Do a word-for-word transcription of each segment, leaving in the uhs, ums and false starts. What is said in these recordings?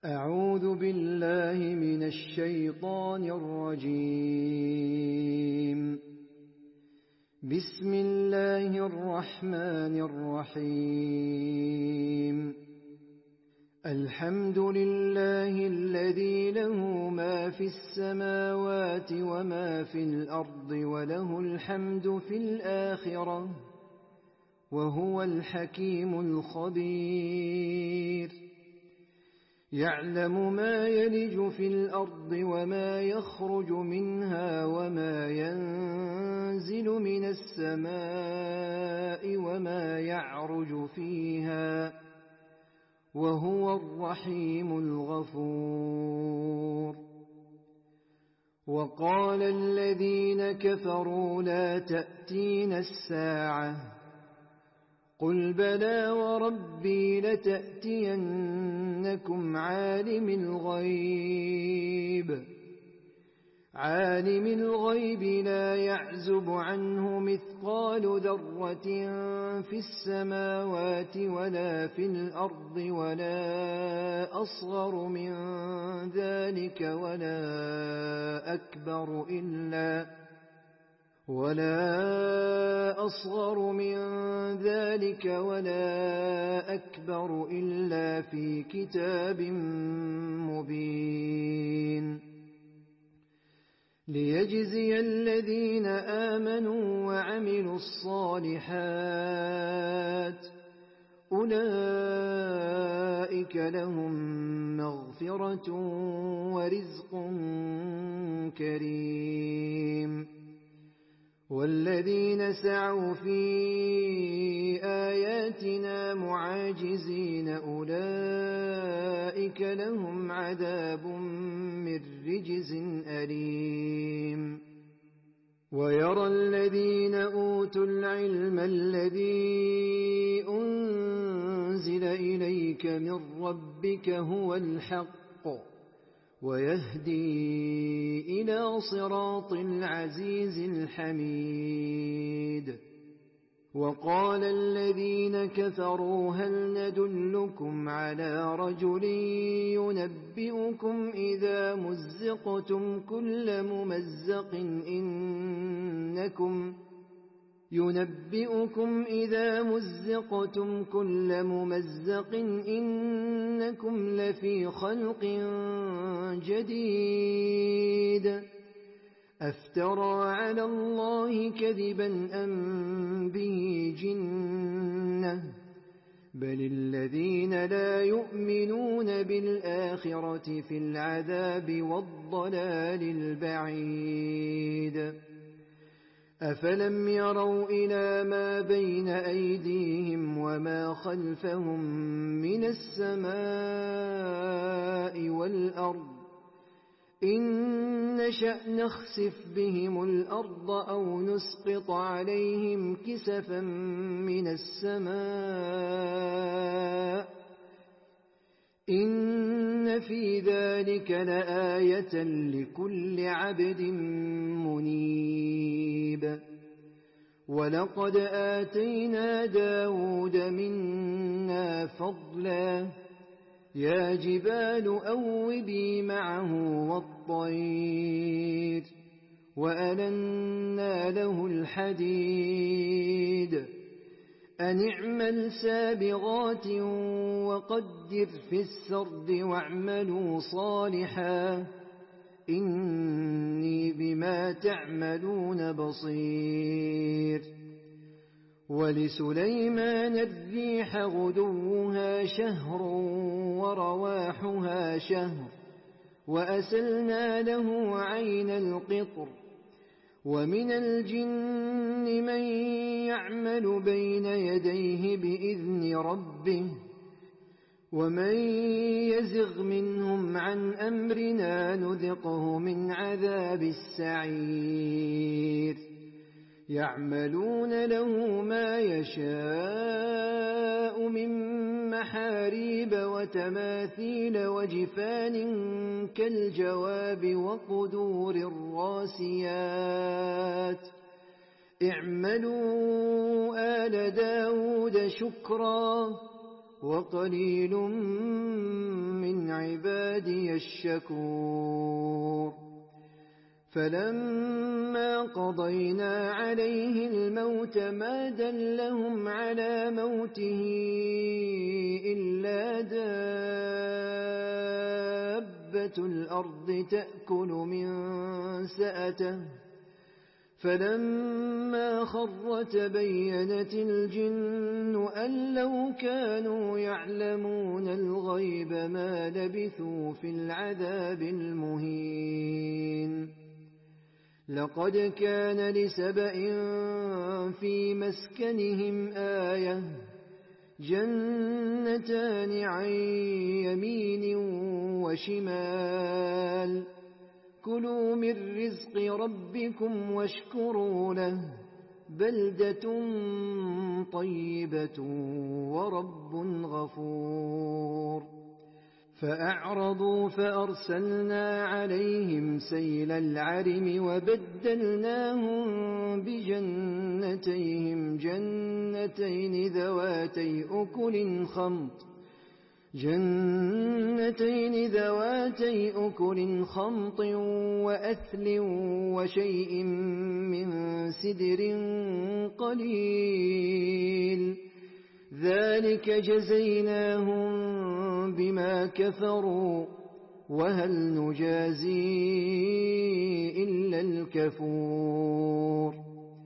أعوذ بالله من الشيطان الرجيم. بسم الله الرحمن الرحيم. الحمد لله الذي له ما في السماوات وما في الأرض وله الحمد في الآخرة وهو الحكيم الخبير. يعلم ما يلج في الأرض وما يخرج منها وما ينزل من السماء وما يعرج فيها وهو الرحيم الغفور. وقال الذين كفروا لا تأتينا الساعة قل بلى وربي لتأتينكم عالم الغيب عالم الغيب لا يعزب عنه مثقال ذرة في السماوات ولا في الأرض ولا أصغر من ذلك ولا أكبر إلا ولا أصغر من ذلك ولا أكبر إلا في كتاب مبين. ليجزي الذين آمنوا وعملوا الصالحات أولئك لهم مغفرة ورزق كريم. والذين سعوا في آياتنا معاجزين أولئك لهم عذاب من رجز أليم. ويرى الذين أوتوا العلم الذي أنزل إليك من ربك هو الحق ويهدي إلى صراط العزيز الحميد. وقال الذين كفروا هل ندلكم على رجل ينبئكم إذا مزقتم كل ممزق إنكم ينبئكم إذا مزقتم كل ممزق إنكم لفي خلق جديد أفترى على الله كذبا أم به جنة بل الذين لا يؤمنون بالآخرة في العذاب والضلال البعيد. أفلم يروا إلى ما بين أيديهم وما خلفهم من السماء والأرض إن نشأ نخسف بهم الأرض أو نسقط عليهم كسفا من السماء إن في ذلك لآية لكل عبد منيب. ولقد آتينا داود منا فضلا يا جبال أوبي معه والطير وألنا له الحديد أن اعمل سابغات وقدر في السرد واعملوا صالحا إني بما تعملون بصير. ولسليمان الريح غدوها شهر ورواحها شهر وأسلنا له عين القطر. ومن الجن من يعمل بين يديه بإذن ربه ومن يزغ منهم عن أمرنا نذقه من عذاب السعير. يعملون له ما يشاء من محاريب وتماثيل وجفان كالجواب وقدور الراسيات اعملوا آل داود شكرا وقليل من عبادي عبادي الشكور فلما قضينا عليه الموت ما دلهم على موته إلا دابة الأرض تأكل من سأته فلما خر تبينت الجن أن لو كانوا يعلمون الغيب ما لبثوا في العذاب المهين لقد كان لسبإ في مسكنهم آية جنتان عن يمين وشمال كلوا من رزق ربكم واشكروا له بلدة طيبة ورب غفور فأعرضوا فأرسلنا عليهم سيل العرم وبدلناهم بجنتيهم جنتين ذواتي أكل خمط جنتين ذواتي أكل خمط وأثل وشيء من سدر قليل ذلك جزيناهم بما كفروا وهل نجازي إلا الكفور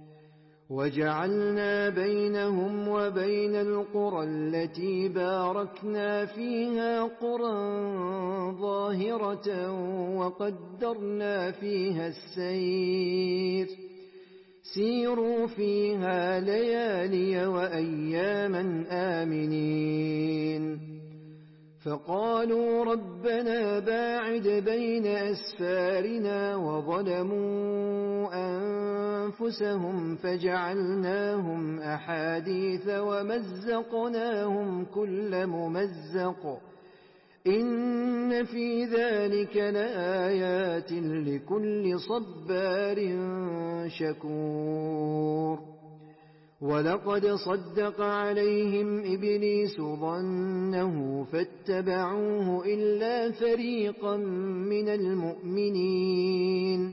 وجعلنا بينهم وبين القرى التي باركنا فيها قرى ظاهرة وقدرنا فيها السير سيروا فيها ليالي وأياما آمنين فقالوا ربنا باعد بين أسفارنا وظلموا أنفسهم فجعلناهم أحاديث ومزقناهم كل ممزق إن في ذلك لآيات لكل صبار شكور ولقد صدق عليهم إبليس ظنه فاتبعوه إلا فريقا من المؤمنين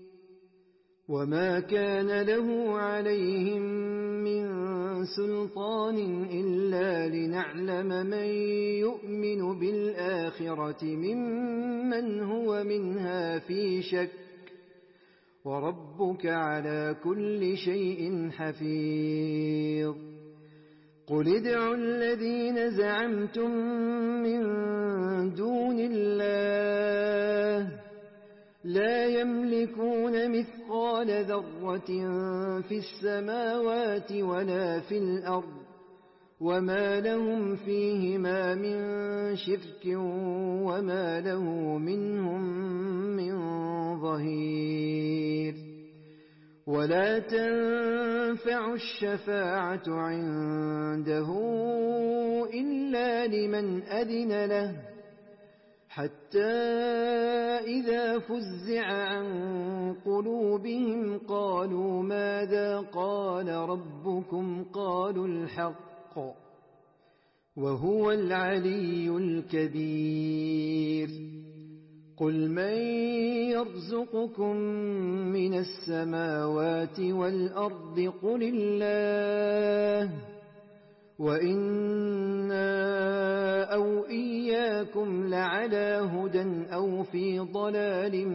وما كان له عليهم من سلطان إلا لنعلم من يؤمن بالآخرة ممن هو منها في شك وربك على كل شيء حفيظ قل ادعوا الذين زعمتم من دون الله لا يملكون مثقال ذرة في السماوات ولا في الأرض وما لهم فيهما من شرك وما له منهم من ظهير ولا تنفع الشفاعة عنده إلا لمن أذن له حتى إذا فزع عن قلوبهم قالوا ماذا قال ربكم قالوا الحق وهو العلي الكبير قل من يرزقكم من السماوات والأرض قل الله وإنا أو إياكم لعلى هدى أو في ضلال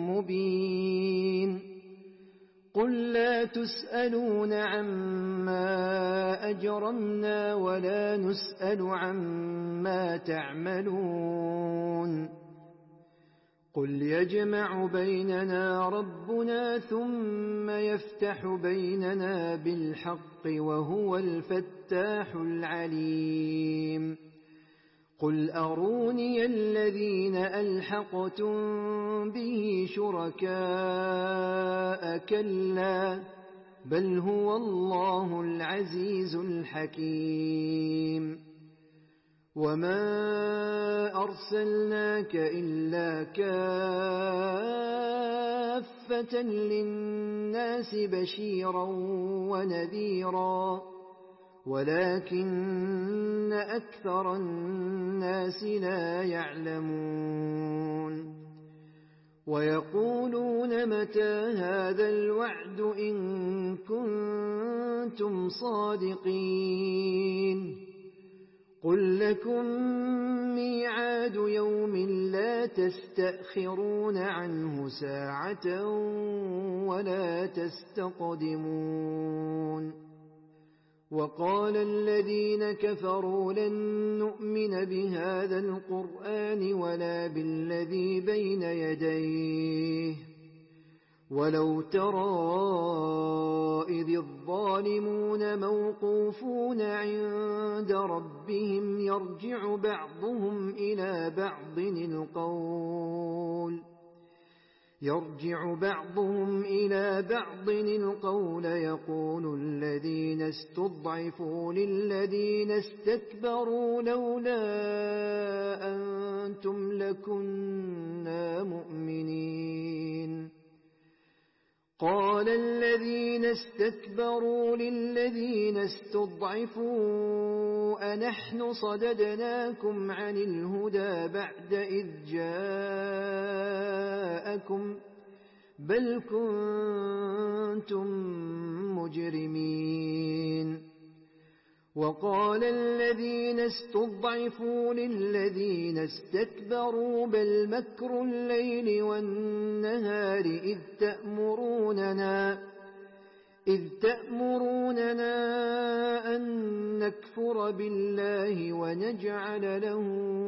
مبين قل لا تسألون عما أجرمنا ولا نسأل عما تعملون قل يجمع بيننا ربنا ثم يفتح بيننا بالحق وهو الفتاح العليم قل أروني الذين ألحقتم به شركاء كلا بل هو الله العزيز الحكيم وما أرسلناك إلا كافة للناس بشيرا ونذيرا ولكن أكثر الناس لا يعلمون ويقولون متى هذا الوعد إن كنتم صادقين قل لكم ميعاد يوم لا تستأخرون عنه ساعة ولا تستقدمون وقال الذين كفروا لن نؤمن بهذا القرآن ولا بالذي بين يديه ولو ترى إذ الظالمون موقوفون عند ربهم يرجع بعضهم إلى بعض القول يرجع بعضهم إلى بعض القول يقول الذين استضعفوا للذين استكبروا لولا أنتم لكنا مؤمنين قال الذين استكبروا للذين استضعفوا أنحن صددناكم عن الهدى بعد إذ جاءكم بل كنتم مجرمين وقال الذين استضعفوا للذين استكبروا بل مكر الليل والنهار إذ تأمروننا إذ تأمروننا أن نكفر بالله ونجعل له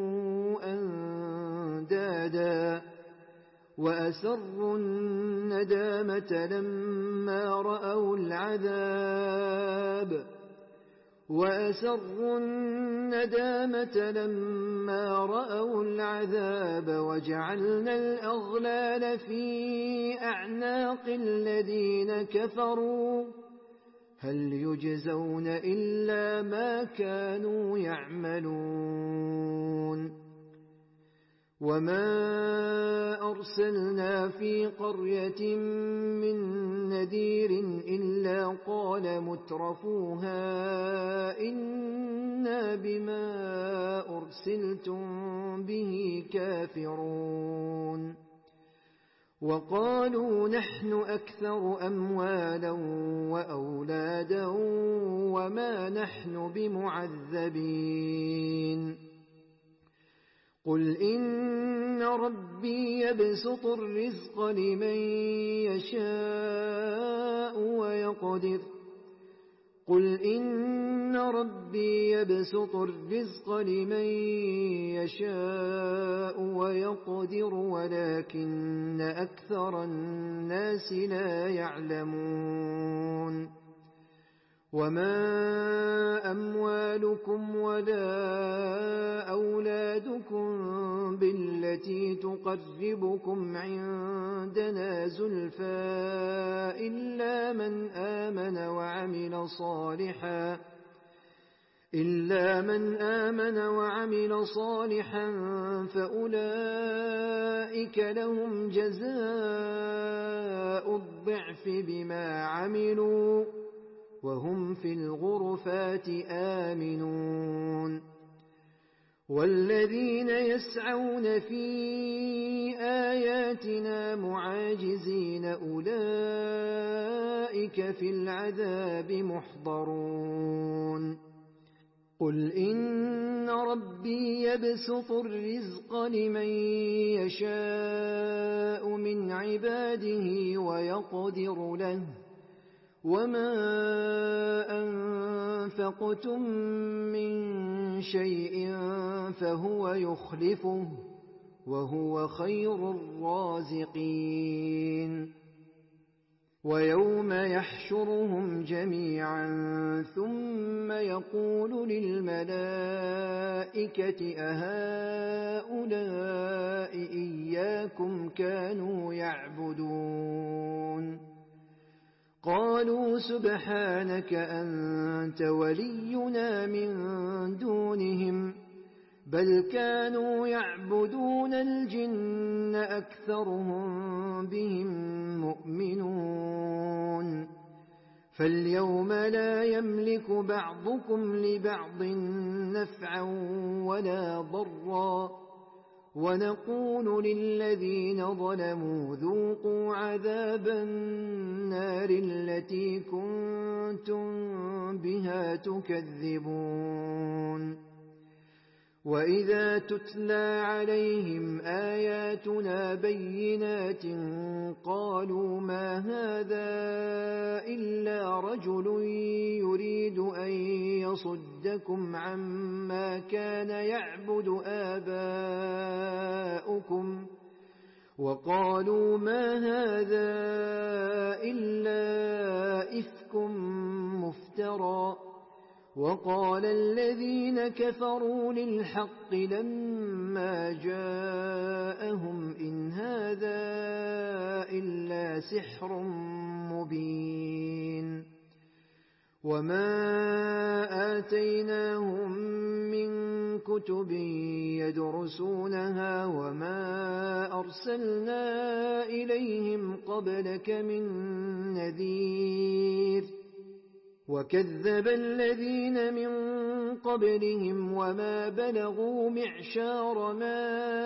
أندادا وأسروا الندامة لما رأوا العذاب وأسروا الندامة لما رأوا العذاب وجعلنا الأغلال في أعناق الذين كفروا هل يجزون إلا ما كانوا يعملون وما أرسلنا في قرية من نذير إلا قال مترفوها إنا بما أرسلتم به كافرون وقالوا نحن أكثر أموالا وأولادا وما نحن بمعذبين قل إن ربي يبسط الرزق لمن يشاء ويقدر قل إن ربي يبسط الرزق لمن يشاء ويقدر ولكن أكثر الناس لا يعلمون وما أموالكم ولا أولادكم بالتي تقربكم عندنا زلفى إلا من آمن وعمل صالحا إلا من آمن وعمل صالحا فأولئك لهم جزاء الضعف بما عملوا وهم في الغرفات آمنون والذين يسعون في آياتنا معاجزين أولئك في العذاب محضرون قل إن ربي يبسط الرزق لمن يشاء من عباده ويقدر له وما أنفقتم من شيء فهو يخلفه وهو خير الرازقين ويوم يحشرهم جميعا ثم يقول للملائكة أهؤلاء إياكم كانوا يعبدون قالوا سبحانك أنت ولينا من دونهم بل كانوا يعبدون الجن أكثرهم بهم مؤمنون فاليوم لا يملك بعضكم لبعض نفعا ولا ضرا ونقول للذين ظلموا ذوقوا عذاب النار التي كنتم بها تكذبون وإذا تتلى عليهم آياتنا بينات قالوا ما هذا إلا رجل يريد أن يصدكم عما كان يعبد آباؤكم وقالوا ما هذا إلا إفك مفترى وقال الذين كفروا للحق لما جاءهم إن هذا إلا سحر مبين وما آتيناهم من كتب يدرسونها وما أرسلنا إليهم قبلك من نذير وكذب الذين من قبلهم وما بلغوا معشار ما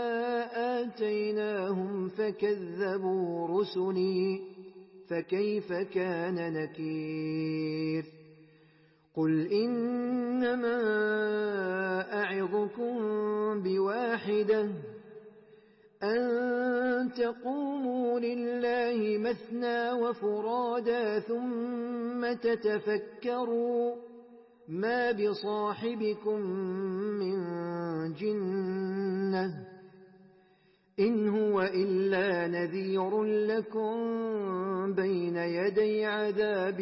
آتيناهم فكذبوا رسلي فكيف كان نكير قل إنما أعظكم بواحدة أن تقوموا لله مثنى وفرادا ثم تتفكروا ما بصاحبكم من جنة إن هو إلا نذير لكم بين يدي عذاب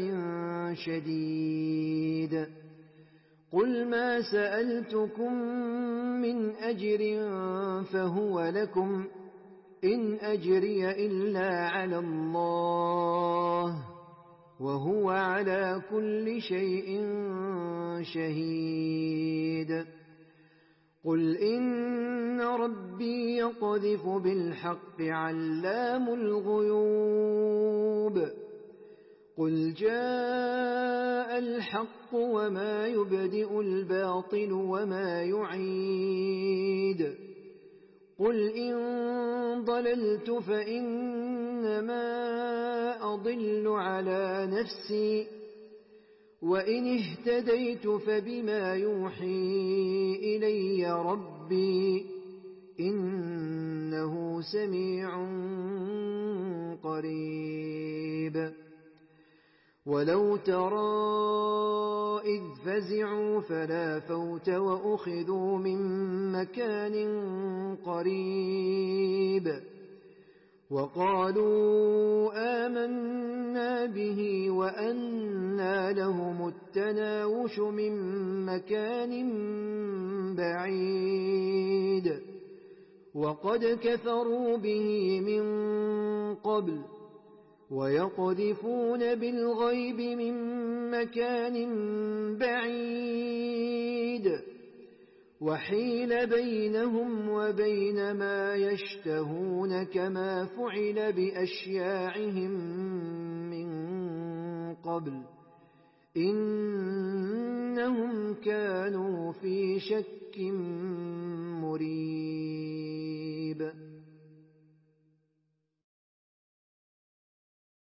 شديد قل ما سألتكم من أجر فهو لكم إن أجري إلا على الله وهو على كل شيء شهيد قل إن ربي يقذف بالحق علام الغيوب قل جاء الحق وما يبدئ الباطل وما يعيد قل إن ضللت فإنما أضل على نفسي وإن اهتديت فبما يوحي إلي ربي إنه سميع قريب ولو ترى إذ فزعوا فلا فوت وأخذوا من مكان قريب وقالوا آمنا به وأنى لهم التناوش من مكان بعيد وقد كفروا به من قبل ويقذفون بالغيب من مكان بعيد وحيل بينهم وبين ما يشتهون كما فعل بأشياعهم من قبل إنهم كانوا في شك مريب